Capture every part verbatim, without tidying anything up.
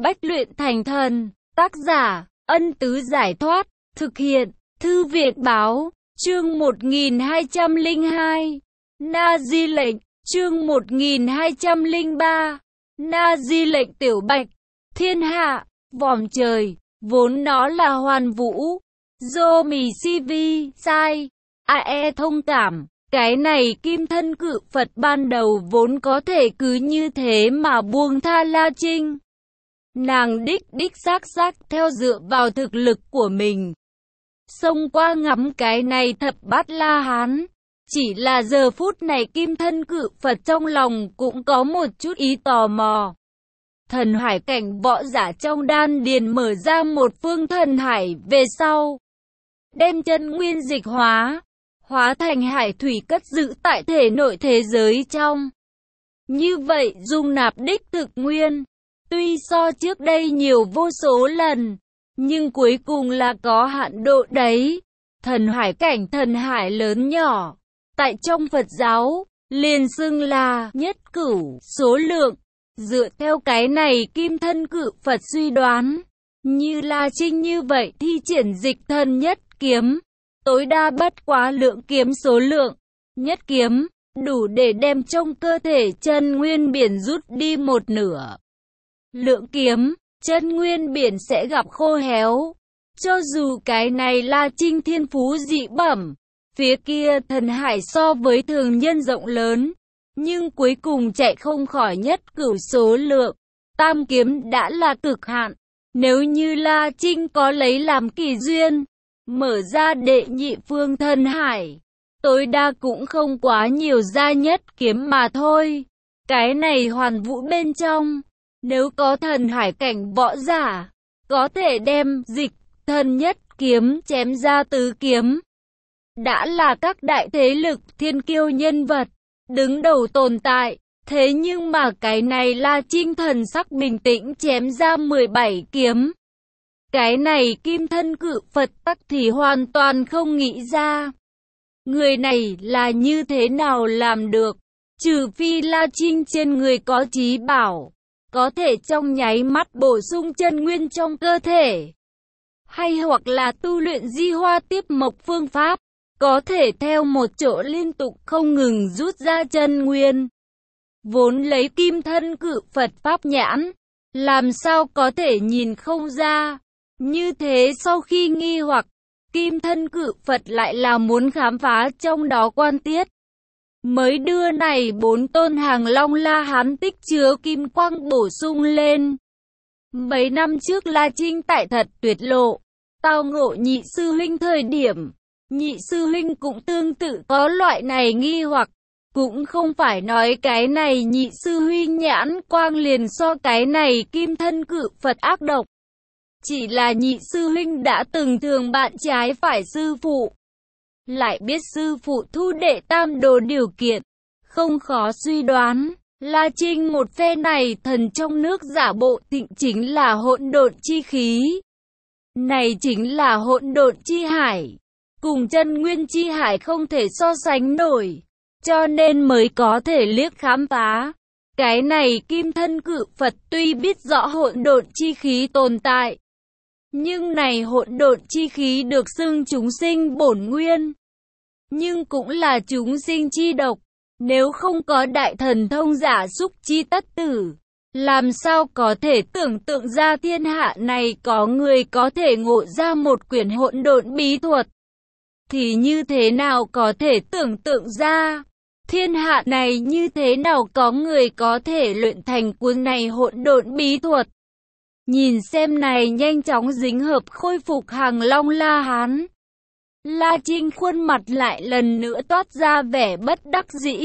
Bách luyện thành thần. Tác giả, Ân Tứ Giải Thoát. Thực hiện, Thư viện Báo. Chương một nghìn hai trăm lẻ hai. Na Di lệnh. Chương một nghìn hai trăm lẻ ba. Na Di lệnh. Tiểu Bạch. Thiên hạ, vòm trời, vốn nó là hoàn vũ. Dô mì si vi, sai. a e thông cảm. Cái này kim thân cự Phật ban đầu vốn có thể cứ như thế mà buông tha La Trinh. Nàng đích đích xác xác theo dựa vào thực lực của mình. Xông qua ngắm cái này thập bát La Hán. Chỉ là giờ phút này kim thân cự Phật trong lòng cũng có một chút ý tò mò. Thần hải cảnh võ giả trong đan điền mở ra một phương thần hải về sau. Đem chân nguyên dịch hóa. Hóa thành hải thủy cất giữ tại thể nội thế giới trong. Như vậy dung nạp đích thực nguyên. Tuy so trước đây nhiều vô số lần. Nhưng cuối cùng là có hạn độ đấy. Thần hải cảnh thần hải lớn nhỏ. Tại trong Phật giáo, liền xưng là nhất cửu số lượng. Dựa theo cái này kim thân cự Phật suy đoán. Như La Trinh như vậy thi triển dịch thần nhất kiếm. Tối đa bất quá lượng kiếm số lượng. Nhất kiếm, đủ để đem trong cơ thể chân nguyên biển rút đi một nửa. Lượng kiếm, chân nguyên biển sẽ gặp khô héo. Cho dù cái này là Trinh thiên phú dị bẩm. Phía kia thần hải so với thường nhân rộng lớn. Nhưng cuối cùng chạy không khỏi nhất cửu số lượng. Tam kiếm đã là cực hạn. Nếu như La Trinh có lấy làm kỳ duyên. Mở ra đệ nhị phương thần hải. Tối đa cũng không quá nhiều ra nhất kiếm mà thôi. Cái này hoàn vũ bên trong. Nếu có thần hải cảnh võ giả. Có thể đem dịch thần nhất kiếm chém ra tứ kiếm. Đã là các đại thế lực thiên kiêu nhân vật. Đứng đầu tồn tại. Thế nhưng mà cái này là Trinh thần sắc bình tĩnh chém ra mười bảy kiếm. Cái này kim thân cự Phật tắc thì hoàn toàn không nghĩ ra. Người này là như thế nào làm được? Trừ phi La Trinh trên người có trí bảo. Có thể trong nháy mắt bổ sung chân nguyên trong cơ thể. Hay hoặc là tu luyện di hoa tiếp mộc phương pháp. Có thể theo một chỗ liên tục không ngừng rút ra chân nguyên. Vốn lấy kim thân cự Phật pháp nhãn. Làm sao có thể nhìn không ra. Như thế sau khi nghi hoặc, kim thân cự Phật lại là muốn khám phá trong đó quan tiết. Mới đưa này bốn tôn hàng long La Hán tích chứa kim quang bổ sung lên. Mấy năm trước La Trinh tại thật tuyệt lộ, tao ngộ nhị sư huynh thời điểm. Nhị sư huynh cũng tương tự có loại này nghi hoặc. Cũng không phải nói cái này nhị sư huynh nhãn quang liền so cái này kim thân cự Phật ác độc. Chỉ là nhị sư huynh đã từng thường bạn trái phải sư phụ. Lại biết sư phụ thu đệ tam đồ điều kiện. Không khó suy đoán, La Trinh một phe này thần trong nước giả bộ tịnh chính là hỗn độn chi khí. Này chính là hỗn độn chi hải. Cùng chân nguyên chi hải không thể so sánh nổi. Cho nên mới có thể liếc khám phá. Cái này kim thân cự Phật tuy biết rõ hỗn độn chi khí tồn tại. Nhưng này hỗn độn chi khí được xưng chúng sinh bổn nguyên. Nhưng cũng là chúng sinh chi độc. Nếu không có đại thần thông giả xúc chi tất tử. Làm sao có thể tưởng tượng ra thiên hạ này có người có thể ngộ ra một quyển hỗn độn bí thuật. Thì như thế nào có thể tưởng tượng ra. Thiên hạ này như thế nào có người có thể luyện thành cuốn này hỗn độn bí thuật. Nhìn xem này nhanh chóng dính hợp khôi phục hàng long La Hán. La Trinh khuôn mặt lại lần nữa toát ra vẻ bất đắc dĩ.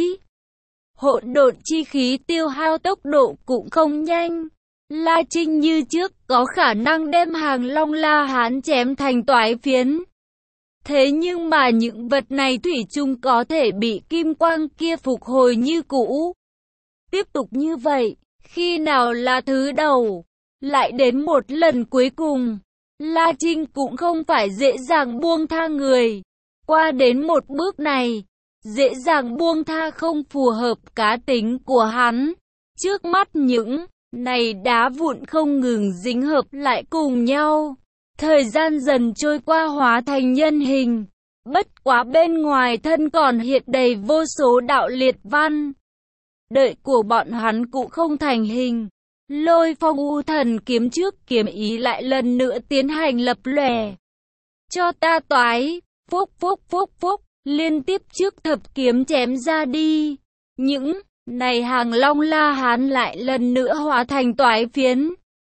Hỗn độn chi khí tiêu hao tốc độ cũng không nhanh. La Trinh như trước có khả năng đem hàng long La Hán chém thành toái phiến. Thế nhưng mà những vật này thủy chung có thể bị kim quang kia phục hồi như cũ. Tiếp tục như vậy, khi nào là thứ đầu? Lại đến một lần cuối cùng, La Trinh cũng không phải dễ dàng buông tha người. Qua đến một bước này, dễ dàng buông tha không phù hợp cá tính của hắn. Trước mắt những này đá vụn không ngừng dính hợp lại cùng nhau. Thời gian dần trôi qua hóa thành nhân hình. Bất quá bên ngoài thân còn hiện đầy vô số đạo liệt văn. Đợi của bọn hắn cũng không thành hình. Lôi phong u thần kiếm trước kiếm ý lại lần nữa tiến hành lập lòe. Cho ta toái, phúc phúc phúc phúc, liên tiếp trước thập kiếm chém ra đi. Những này hàng long la hán lại lần nữa hóa thành toái phiến.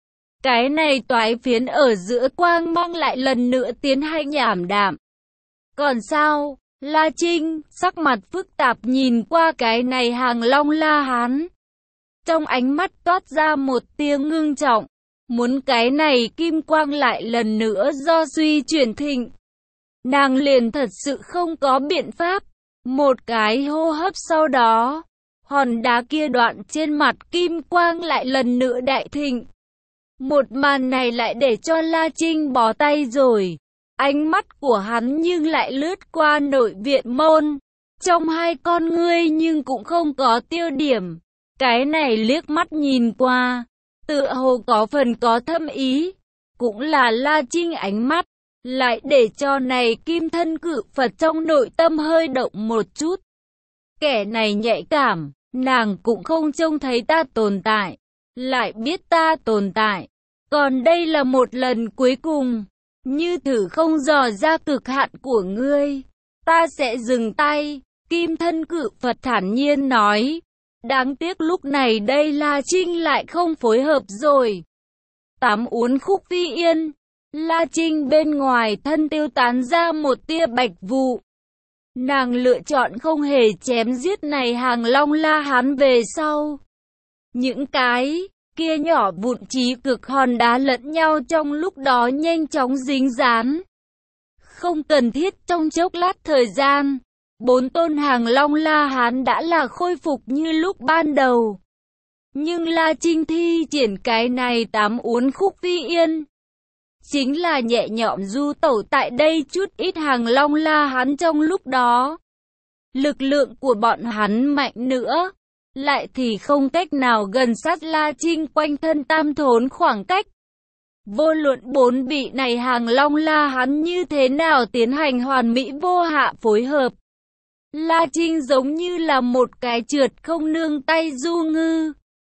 Cái này toái phiến ở giữa quang mang lại lần nữa tiến hành ảm đạm. Còn sao? La Trinh, sắc mặt phức tạp nhìn qua cái này hàng long la hán. Trong ánh mắt toát ra một tia ngưng trọng. Muốn cái này kim quang lại lần nữa do suy chuyển thịnh. Nàng liền thật sự không có biện pháp. Một cái hô hấp sau đó, hòn đá kia đoạn trên mặt kim quang lại lần nữa đại thịnh. Một màn này lại để cho La Trinh bó tay rồi. Ánh mắt của hắn nhưng lại lướt qua nội viện môn. Trong hai con ngươi nhưng cũng không có tiêu điểm. Cái này liếc mắt nhìn qua, tựa hồ có phần có thâm ý. Cũng là La Trinh ánh mắt, lại để cho này kim thân cự Phật trong nội tâm hơi động một chút. Kẻ này nhạy cảm, nàng cũng không trông thấy ta tồn tại, lại biết ta tồn tại. Còn đây là một lần cuối cùng, như thử không dò ra cực hạn của ngươi, ta sẽ dừng tay. Kim thân cự Phật thản nhiên nói. Đáng tiếc lúc này đây La Trinh lại không phối hợp rồi. Tám uốn khúc phi yên. La Trinh bên ngoài thân tiêu tán ra một tia bạch vụ. Nàng lựa chọn không hề chém giết này hàng long la hán về sau. Những cái kia nhỏ vụn trí cực hòn đá lẫn nhau trong lúc đó nhanh chóng dính dán. Không cần thiết trong chốc lát thời gian, bốn tôn hàng long la hán đã là khôi phục như lúc ban đầu. Nhưng La Trinh thi triển cái này tám uốn khúc phi yên, chính là nhẹ nhõm du tẩu tại đây chút ít hàng long la hán trong lúc đó. Lực lượng của bọn hắn mạnh nữa, lại thì không cách nào gần sát La Trinh quanh thân tam thốn khoảng cách. Vô luận bốn vị này hàng long la hán như thế nào tiến hành hoàn mỹ vô hạ phối hợp. La Trinh giống như là một cái trượt không nương tay du ngư,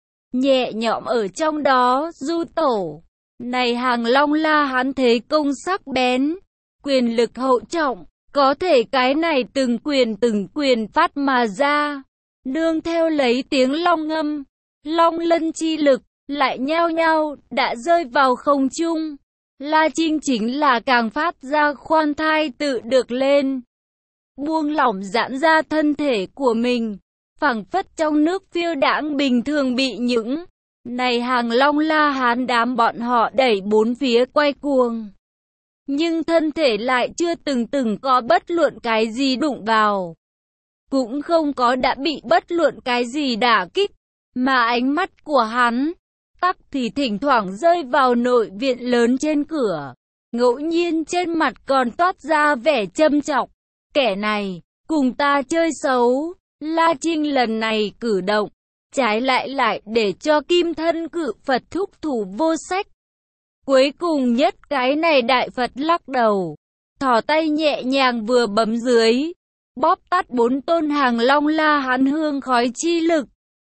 nhẹ nhõm ở trong đó du tổ. Này hàng long la hán thế công sắc bén, quyền lực hậu trọng, có thể cái này từng quyền từng quyền phát mà ra, nương theo lấy tiếng long ngâm, long lân chi lực, lại nhao nhao, đã rơi vào không trung. La Trinh chính là càng phát ra khoan thai tự được lên, buông lỏng giãn ra thân thể của mình, phảng phất trong nước phiêu đãng bình thường bị những này hàng long la hán đám bọn họ đẩy bốn phía quay cuồng. Nhưng thân thể lại chưa từng từng có bất luận cái gì đụng vào, cũng không có đã bị bất luận cái gì đả kích, mà ánh mắt của hắn tắc thì thỉnh thoảng rơi vào nội viện lớn trên cửa, ngẫu nhiên trên mặt còn toát ra vẻ châm chọc. Kẻ này, cùng ta chơi xấu. La Trinh lần này cử động, trái lại lại để cho kim thân cự Phật thúc thủ vô sách. Cuối cùng nhất cái này đại Phật lắc đầu, thò tay nhẹ nhàng vừa bấm dưới, bóp tắt bốn tôn hàng long la hán hương khói chi lực.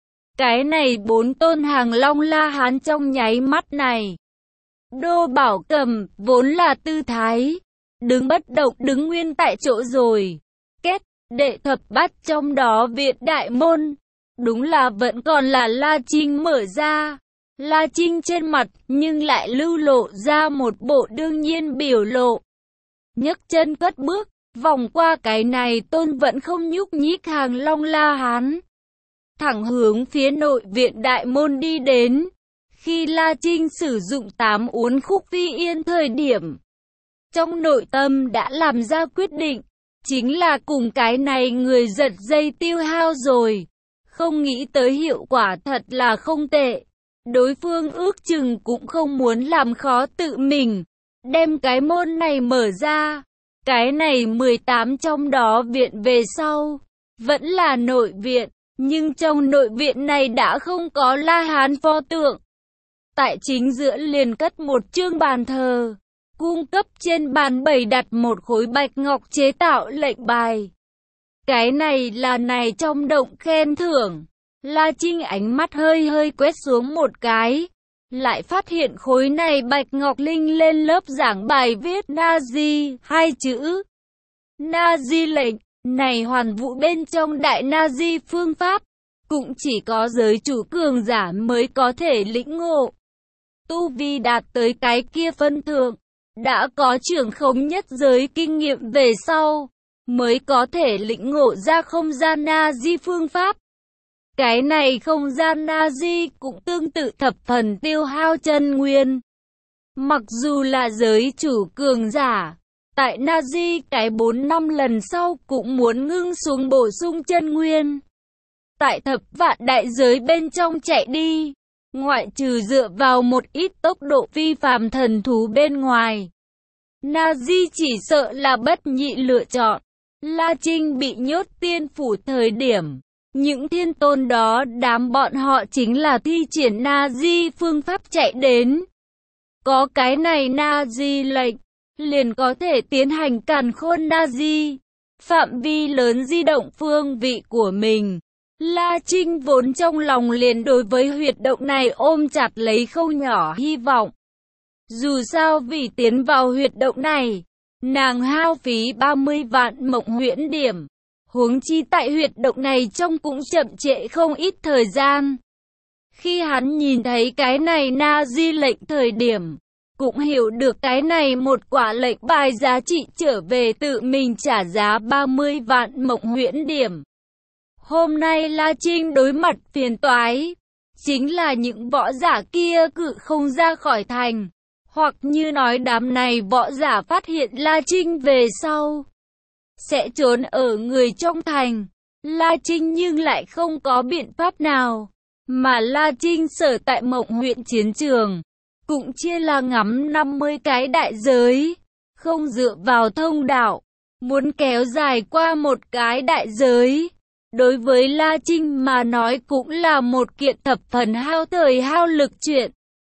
Cái này bốn tôn hàng long la hán trong nháy mắt này, Đô Bảo Cầm vốn là tư thái đứng bất động đứng nguyên tại chỗ rồi. Kết, đệ thập bát trong đó viện đại môn, đúng là vẫn còn là La Trinh mở ra. La Trinh trên mặt nhưng lại lưu lộ ra một bộ đương nhiên biểu lộ. Nhấc chân cất bước, vòng qua cái này tôn vẫn không nhúc nhích hàng long la hán, thẳng hướng phía nội viện đại môn đi đến. Khi La Trinh sử dụng tám uốn khúc phi yên thời điểm, trong nội tâm đã làm ra quyết định, chính là cùng cái này người giật dây tiêu hao rồi. Không nghĩ tới hiệu quả thật là không tệ. Đối phương ước chừng cũng không muốn làm khó tự mình, đem cái môn này mở ra. Cái này mười tám trong đó viện về sau, vẫn là nội viện, Nhưng trong nội viện này đã không có La Hán pho tượng. Tại chính giữa liền cất một chương bàn thờ, cung cấp trên bàn bày đặt một khối bạch ngọc chế tạo lệnh bài. Cái này là này trong động khen thưởng. La Trinh ánh mắt hơi hơi quét xuống một cái, lại phát hiện khối này bạch ngọc linh lên lớp giảng bài viết Na Di hai chữ. Na Di lệnh, này hoàn vũ bên trong đại Na Di phương pháp, cũng chỉ có giới chủ cường giả mới có thể lĩnh ngộ. Tu vi đạt tới cái kia phân thượng, đã có trưởng khống nhất giới kinh nghiệm về sau, mới có thể lĩnh ngộ ra không gian Na Di phương pháp. Cái này không gian Na Di cũng tương tự thập phần tiêu hao chân nguyên. Mặc dù là giới chủ cường giả, tại Na Di cái bốn năm lần sau cũng muốn ngưng xuống bổ sung chân nguyên. Tại thập vạn đại giới bên trong chạy đi, ngoại trừ dựa vào một ít tốc độ phi phàm thần thú bên ngoài, Na Di chỉ sợ là bất nhị lựa chọn. La Trinh bị nhốt tiên phủ thời điểm, những thiên tôn đó đám bọn họ chính là thi triển Na Di phương pháp chạy đến. Có cái này Na Di lệnh, liền có thể tiến hành càn khôn Na Di, phạm vi lớn di động phương vị của mình. La Trinh vốn trong lòng liền đối với huyệt động này ôm chặt lấy không nhỏ hy vọng. Dù sao vì tiến vào huyệt động này, nàng hao phí ba mươi vạn mộng huyễn điểm. Huống chi tại huyệt động này trong cũng chậm trễ không ít thời gian. Khi hắn nhìn thấy cái này Na Di lệnh thời điểm, cũng hiểu được cái này một quả lệnh bài giá trị trở về tự mình trả giá ba mươi vạn mộng huyễn điểm. Hôm nay La Trinh đối mặt phiền toái, chính là những võ giả kia cự không ra khỏi thành, hoặc như nói đám này võ giả phát hiện La Trinh về sau, sẽ trốn ở người trong thành. La Trinh nhưng lại không có biện pháp nào, mà La Trinh sở tại Mộng huyện chiến trường, cũng chia là ngắm năm mươi cái đại giới, không dựa vào thông đạo, muốn kéo dài qua một cái đại giới. Đối với La Trinh mà nói cũng là một kiện thập phần hao thời hao lực chuyện.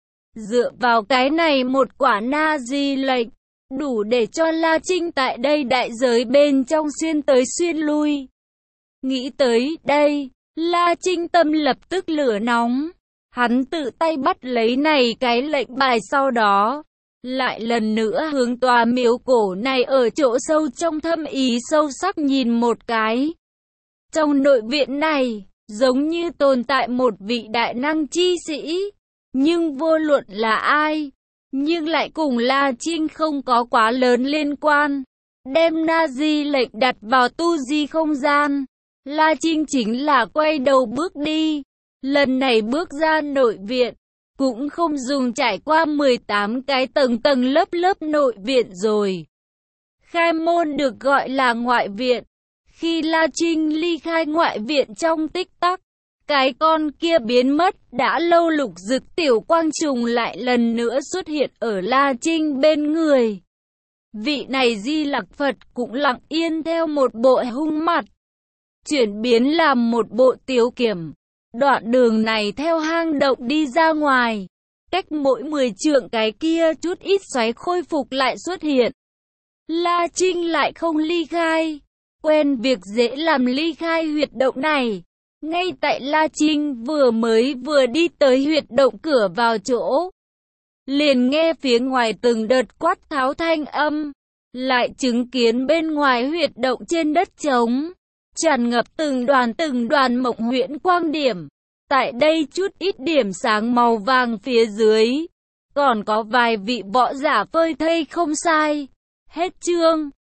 Dựa vào cái này một quả Na Di lệnh, đủ để cho La Trinh tại đây đại giới bên trong xuyên tới xuyên lui. Nghĩ tới đây, La Trinh tâm lập tức lửa nóng. Hắn tự tay bắt lấy này cái lệnh bài, sau đó lại lần nữa hướng tòa miếu cổ này ở chỗ sâu trong thâm ý sâu sắc nhìn một cái. Trong nội viện này, giống như tồn tại một vị đại năng chi sĩ, nhưng vô luận là ai, nhưng lại cùng La Trinh không có quá lớn liên quan. Đem Na Di lệnh đặt vào tu di không gian, La Trinh chính là quay đầu bước đi. Lần này bước ra nội viện, cũng không dùng trải qua mười tám cái tầng tầng lớp lớp nội viện rồi. Khai môn được gọi là ngoại viện. Khi La Trinh ly khai ngoại viện trong tích tắc, cái con kia biến mất, đã lâu lục dực tiểu quang trùng lại lần nữa xuất hiện ở La Trinh bên người. Vị này Di Lặc Phật cũng lặng yên theo một bộ hung mặt, chuyển biến làm một bộ tiếu kiểm. Đoạn đường này theo hang động đi ra ngoài, cách mỗi mười trượng cái kia chút ít xoáy khôi phục lại xuất hiện. La Trinh lại không ly khai, quen việc dễ làm ly khai huyệt động này. Ngay tại La Trinh vừa mới vừa đi tới huyệt động cửa vào chỗ, liền nghe phía ngoài từng đợt quát tháo thanh âm, lại chứng kiến bên ngoài huyệt động trên đất trống, tràn ngập từng đoàn từng đoàn mộng huyễn quang điểm. Tại đây chút ít điểm sáng màu vàng phía dưới, còn có vài vị võ giả phơi thây không sai. Hết chương.